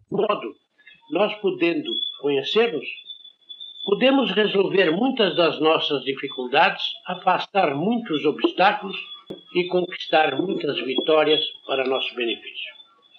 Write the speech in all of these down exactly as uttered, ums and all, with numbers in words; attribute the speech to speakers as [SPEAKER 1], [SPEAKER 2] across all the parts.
[SPEAKER 1] modo, nós podendo conhecer-nos, podemos resolver muitas das nossas dificuldades, afastar muitos obstáculos e conquistar muitas vitórias para nosso benefício.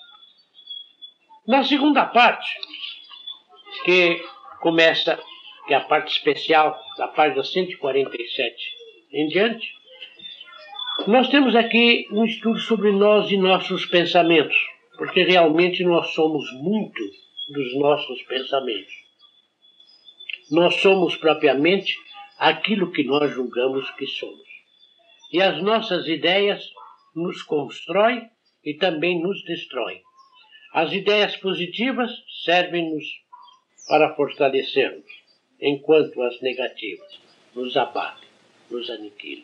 [SPEAKER 1] Na segunda parte, que começa, que é a parte especial, da página cento e quarenta e sete em diante, nós temos aqui um estudo sobre nós e nossos pensamentos, porque realmente nós somos muito dos nossos pensamentos. Nós somos propriamente aquilo que nós julgamos que somos. E as nossas ideias nos constroem e também nos destroem. As ideias positivas servem-nos para fortalecermos, enquanto as negativas nos abatem, nos aniquilam.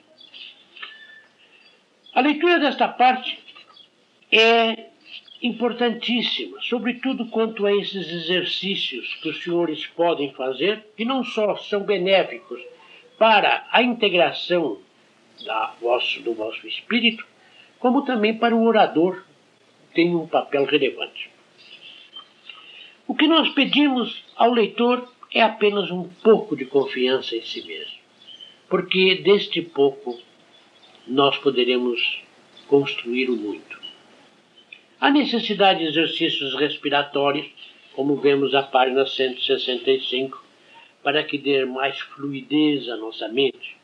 [SPEAKER 1] A leitura desta parte é importantíssima, sobretudo quanto a esses exercícios que os senhores podem fazer, que não só são benéficos para a integração da vosso, do vosso espírito, como também para o orador, tem um papel relevante. O que nós pedimos ao leitor é apenas um pouco de confiança em si mesmo, porque deste pouco nós poderemos construir o muito. A necessidade de exercícios respiratórios, como vemos na página cento e sessenta e cinco, para que dê mais fluidez à nossa mente.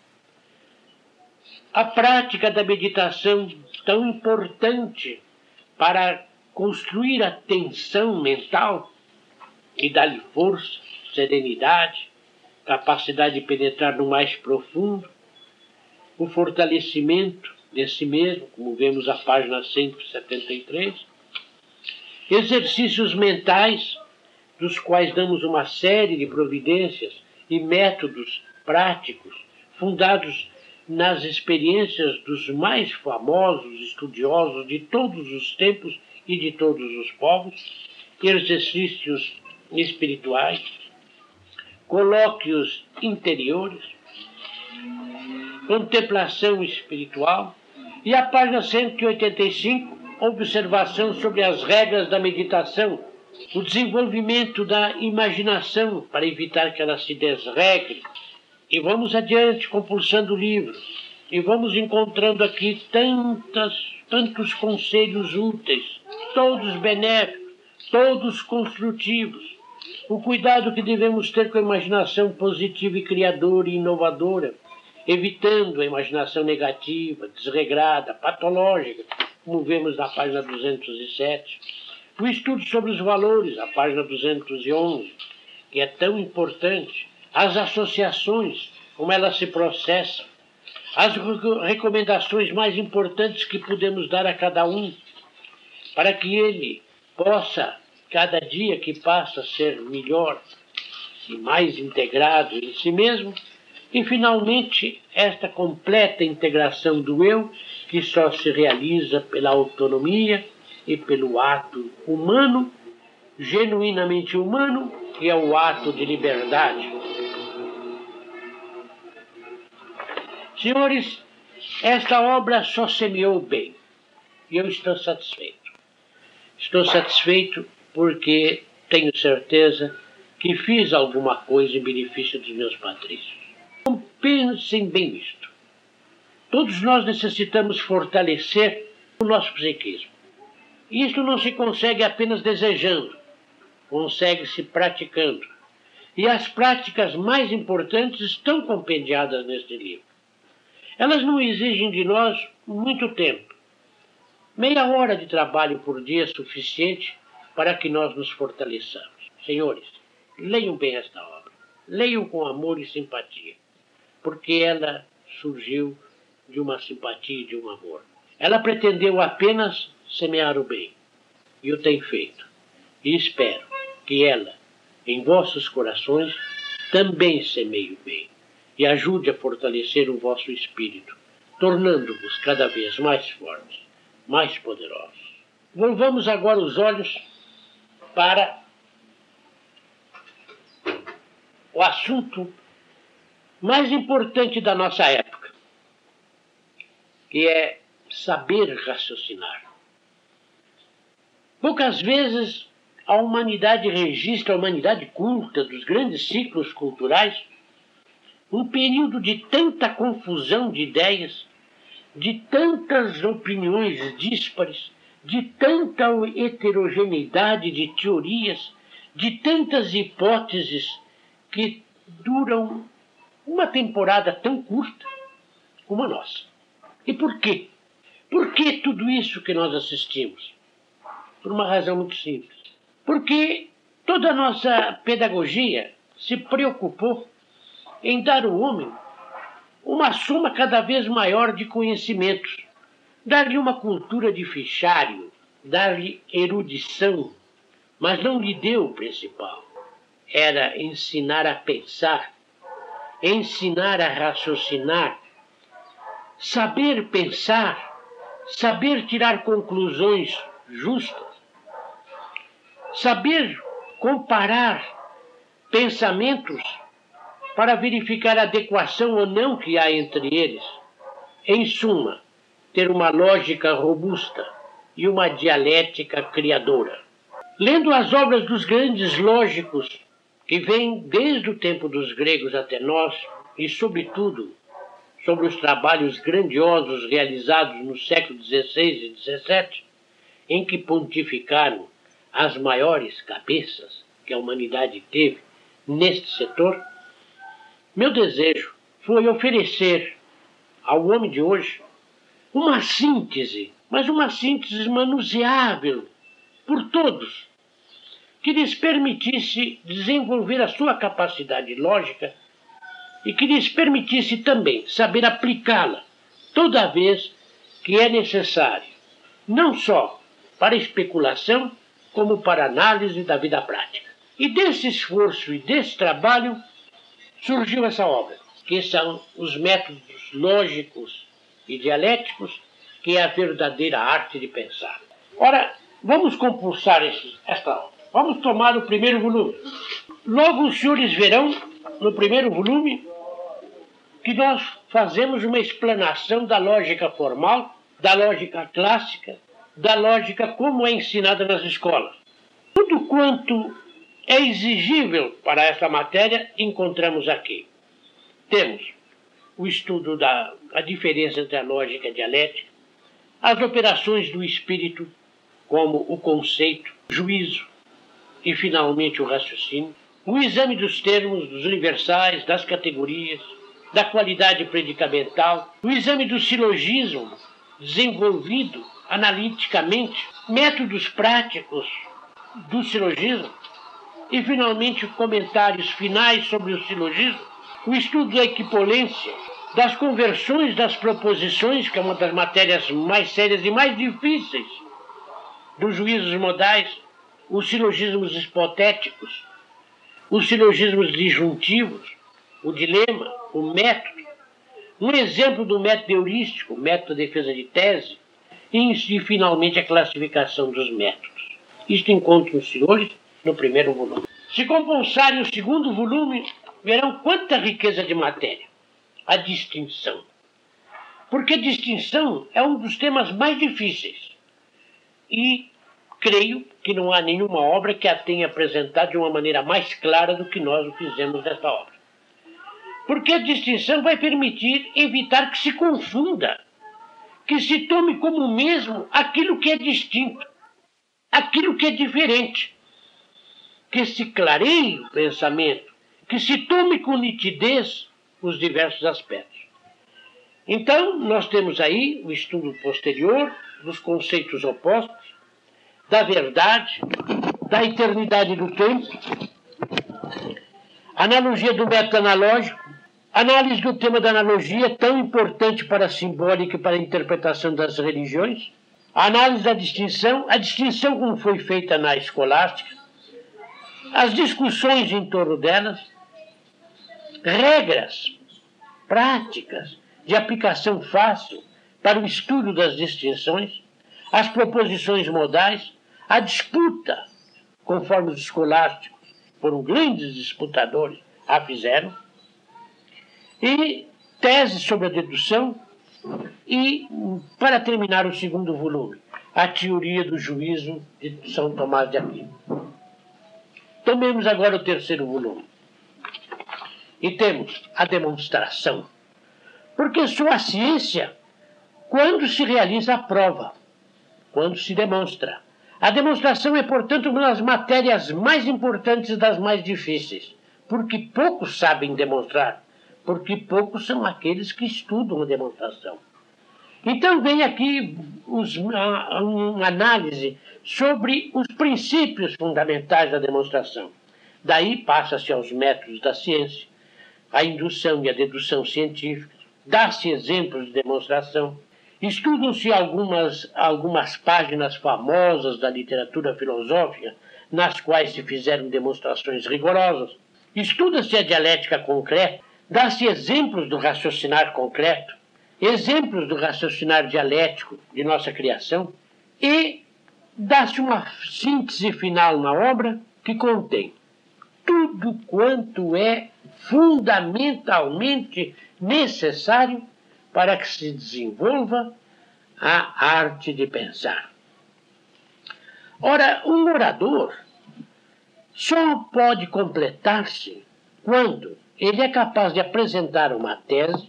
[SPEAKER 1] A prática da meditação, tão importante para construir a tensão mental e dar-lhe força, serenidade, capacidade de penetrar no mais profundo, o fortalecimento de si mesmo, como vemos na página cento e setenta e três, exercícios mentais, dos quais damos uma série de providências e métodos práticos, fundados nas experiências dos mais famosos estudiosos de todos os tempos e de todos os povos, exercícios espirituais, colóquios interiores, contemplação espiritual, e a página cento e oitenta e cinco, observação sobre as regras da meditação, o desenvolvimento da imaginação para evitar que ela se desregre. E vamos adiante, compulsando o livro, e vamos encontrando aqui tantas, tantos conselhos úteis, todos benéficos, todos construtivos. O cuidado que devemos ter com a imaginação positiva e criadora e inovadora, evitando a imaginação negativa, desregrada, patológica, como vemos na página duzentos e sete. O estudo sobre os valores, a página duzentos e onze, que é tão importante. As associações, como elas se processam. As recomendações mais importantes que podemos dar a cada um, para que ele possa, cada dia que passa, ser melhor e mais integrado em si mesmo. E, finalmente, esta completa integração do eu, que só se realiza pela autonomia e pelo ato humano, genuinamente humano, que é o ato de liberdade. Senhores, esta obra só semeou bem, e eu estou satisfeito. Estou satisfeito porque tenho certeza que fiz alguma coisa em benefício dos meus patrícios. Então, pensem bem nisto. Todos nós necessitamos fortalecer o nosso psiquismo. E isto não se consegue apenas desejando, consegue-se praticando. E as práticas mais importantes estão compendiadas neste livro. Elas não exigem de nós muito tempo. Meia hora de trabalho por dia é suficiente para que nós nos fortaleçamos. Senhores, leiam bem esta obra. Leiam com amor e simpatia, porque ela surgiu de uma simpatia e de um amor. Ela pretendeu apenas semear o bem, e o tem feito. E espero que ela, em vossos corações, também semeie o bem, e ajude a fortalecer o vosso espírito, tornando-vos cada vez mais fortes, mais poderosos. Volvamos agora os olhos para o assunto mais importante da nossa época, que é saber raciocinar. Poucas vezes a humanidade registra, a humanidade culta dos grandes ciclos culturais, um período de tanta confusão de ideias, de tantas opiniões díspares, de tanta heterogeneidade de teorias, de tantas hipóteses que duram uma temporada tão curta como a nossa. E por quê? Por que tudo isso que nós assistimos? Por uma razão muito simples. Porque toda a nossa pedagogia se preocupou em dar ao homem uma soma cada vez maior de conhecimentos, dar-lhe uma cultura de fichário, dar-lhe erudição, mas não lhe deu o principal. Era ensinar a pensar, ensinar a raciocinar, saber pensar, saber tirar conclusões justas, saber comparar pensamentos para verificar a adequação ou não que há entre eles. Em suma, ter uma lógica robusta e uma dialética criadora. Lendo as obras dos grandes lógicos que vêm desde o tempo dos gregos até nós, e sobretudo sobre os trabalhos grandiosos realizados no século dezesseis e dezessete, em que pontificaram as maiores cabeças que a humanidade teve neste setor, meu desejo foi oferecer ao homem de hoje uma síntese, mas uma síntese manuseável por todos, que lhes permitisse desenvolver a sua capacidade lógica e que lhes permitisse também saber aplicá-la toda vez que é necessário, não só para especulação, como para análise da vida prática. E desse esforço e desse trabalho surgiu essa obra, que são os métodos lógicos e dialéticos, que é a verdadeira arte de pensar. Ora, vamos compulsar esse, esta obra. Vamos tomar o primeiro volume. Logo os senhores verão, no primeiro volume, que nós fazemos uma explanação da lógica formal, da lógica clássica, da lógica como é ensinada nas escolas. Tudo quanto é exigível para esta matéria, encontramos aqui. Temos o estudo da a diferença entre a lógica e a dialética, as operações do espírito, como o conceito, o juízo e, finalmente, o raciocínio, o exame dos termos, dos universais, das categorias, da qualidade predicamental, o exame do silogismo, desenvolvido analiticamente, métodos práticos do silogismo, e, finalmente, comentários finais sobre o silogismo, o estudo da equipolência, das conversões das proposições, que é uma das matérias mais sérias e mais difíceis, dos juízos modais, os silogismos hipotéticos, os silogismos disjuntivos, o dilema, o método, um exemplo do método heurístico, o método de defesa de tese, e, e finalmente, a classificação dos métodos. Isto encontram os senhores no primeiro volume. Se compulsarem o segundo volume, verão quanta riqueza de matéria. A distinção. Porque a distinção é um dos temas mais difíceis. E creio que não há nenhuma obra que a tenha apresentado de uma maneira mais clara do que nós o fizemos nesta obra. Porque a distinção vai permitir evitar que se confunda, que se tome como mesmo aquilo que é distinto, aquilo que é diferente, que se clareie o pensamento, que se tome com nitidez os diversos aspectos. Então, nós temos aí o estudo posterior dos conceitos opostos, da verdade, da eternidade do tempo, analogia do método analógico, análise do tema da analogia, tão importante para a simbólica e para a interpretação das religiões, a análise da distinção, a distinção como foi feita na escolástica, as discussões em torno delas, regras práticas de aplicação fácil para o estudo das distinções, as proposições modais, a disputa, conforme os escolásticos foram grandes disputadores, a fizeram, e tese sobre a dedução, e, para terminar o segundo volume, a teoria do juízo de São Tomás de Aquino. Tomemos agora o terceiro volume. E temos a demonstração. Porque só a ciência quando se realiza a prova, quando se demonstra. A demonstração é, portanto, uma das matérias mais importantes das mais difíceis, porque poucos sabem demonstrar, porque poucos são aqueles que estudam a demonstração. Então vem aqui os, uma, uma análise sobre os princípios fundamentais da demonstração. Daí passa-se aos métodos da ciência, a indução e a dedução científicas, dá-se exemplos de demonstração, estudam-se algumas, algumas páginas famosas da literatura filosófica, nas quais se fizeram demonstrações rigorosas, estuda-se a dialética concreta, dá-se exemplos do raciocinar concreto, exemplos do raciocinar dialético de nossa criação, e dá-se uma síntese final na obra que contém tudo quanto é fundamentalmente necessário para que se desenvolva a arte de pensar. Ora, um orador só pode completar-se quando ele é capaz de apresentar uma tese,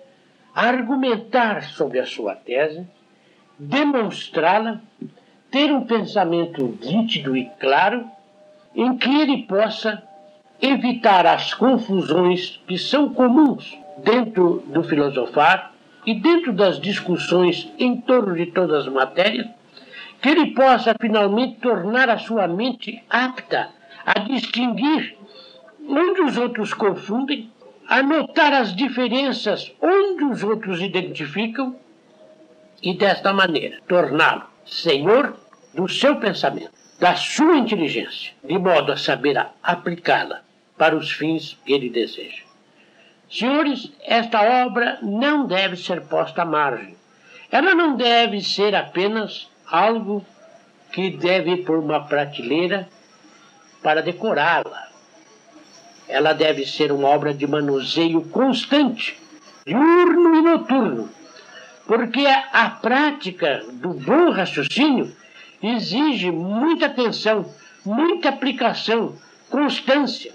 [SPEAKER 1] argumentar sobre a sua tese, demonstrá-la, ter um pensamento nítido e claro, em que ele possa evitar as confusões que são comuns dentro do filosofar e dentro das discussões em torno de todas as matérias, que ele possa finalmente tornar a sua mente apta a distinguir onde os outros confundem, a notar as diferenças onde os outros identificam e, desta maneira, torná-lo senhor do seu pensamento, da sua inteligência, de modo a saber aplicá-la para os fins que ele deseja. Senhores, esta obra não deve ser posta à margem. Ela não deve ser apenas algo que deve ir por uma prateleira para decorá-la. Ela deve ser uma obra de manuseio constante, diurno e noturno, porque a prática do bom raciocínio exige muita atenção, muita aplicação, constância,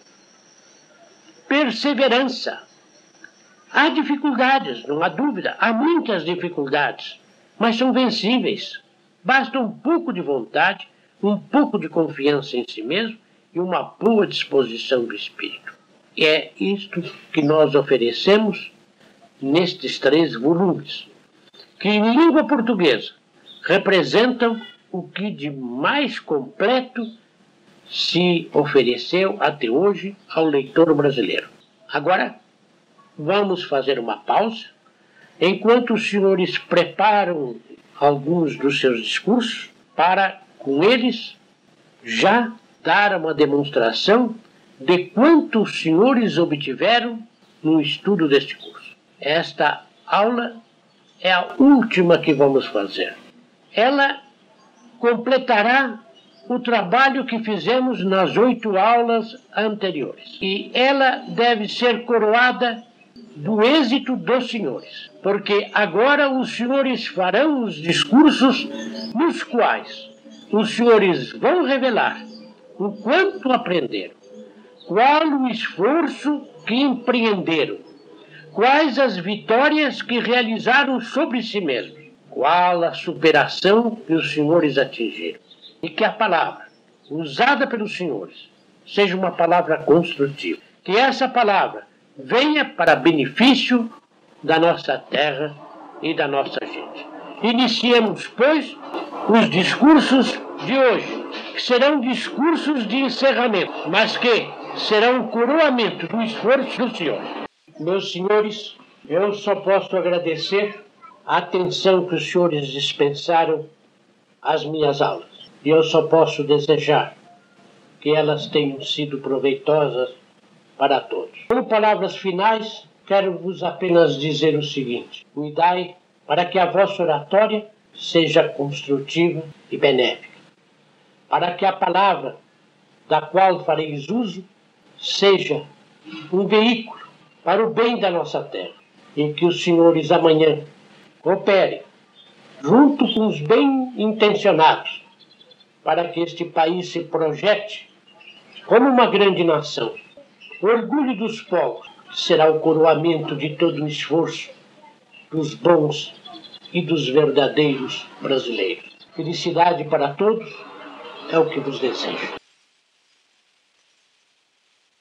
[SPEAKER 1] perseverança. Há dificuldades, não há dúvida, há muitas dificuldades, mas são vencíveis. Basta um pouco de vontade, um pouco de confiança em si mesmo e uma boa disposição do espírito. E é isto que nós oferecemos nestes três volumes, que em língua portuguesa representam o que de mais completo se ofereceu até hoje ao leitor brasileiro. Agora, vamos fazer uma pausa, enquanto os senhores preparam alguns dos seus discursos, para, com eles, já dar uma demonstração de quanto os senhores obtiveram no estudo deste curso. Esta aula é a última que vamos fazer. Ela completará o trabalho que fizemos nas oito aulas anteriores. E ela deve ser coroada do êxito dos senhores, porque agora os senhores farão os discursos nos quais os senhores vão revelar o quanto aprenderam, qual o esforço que empreenderam, quais as vitórias que realizaram sobre si mesmos, qual a superação que os senhores atingiram. E que a palavra usada pelos senhores seja uma palavra construtiva. Que essa palavra venha para benefício da nossa terra e da nossa gente. Iniciemos, pois, os discursos de hoje, que serão discursos de encerramento, mas que serão um coroamento do esforço dos senhores. Meus senhores, eu só posso agradecer a atenção que os senhores dispensaram às minhas aulas. E eu só posso desejar que elas tenham sido proveitosas para todos. Como palavras finais, quero vos apenas dizer o seguinte: cuidai para que a vossa oratória seja construtiva e benéfica, para que a palavra da qual fareis uso seja um veículo para o bem da nossa terra, e que os senhores amanhã cooperem junto com os bem intencionados para que este país se projete como uma grande nação. O orgulho dos povos será o coroamento de todo o esforço dos bons e dos verdadeiros brasileiros. Felicidade para todos é o que vos desejo.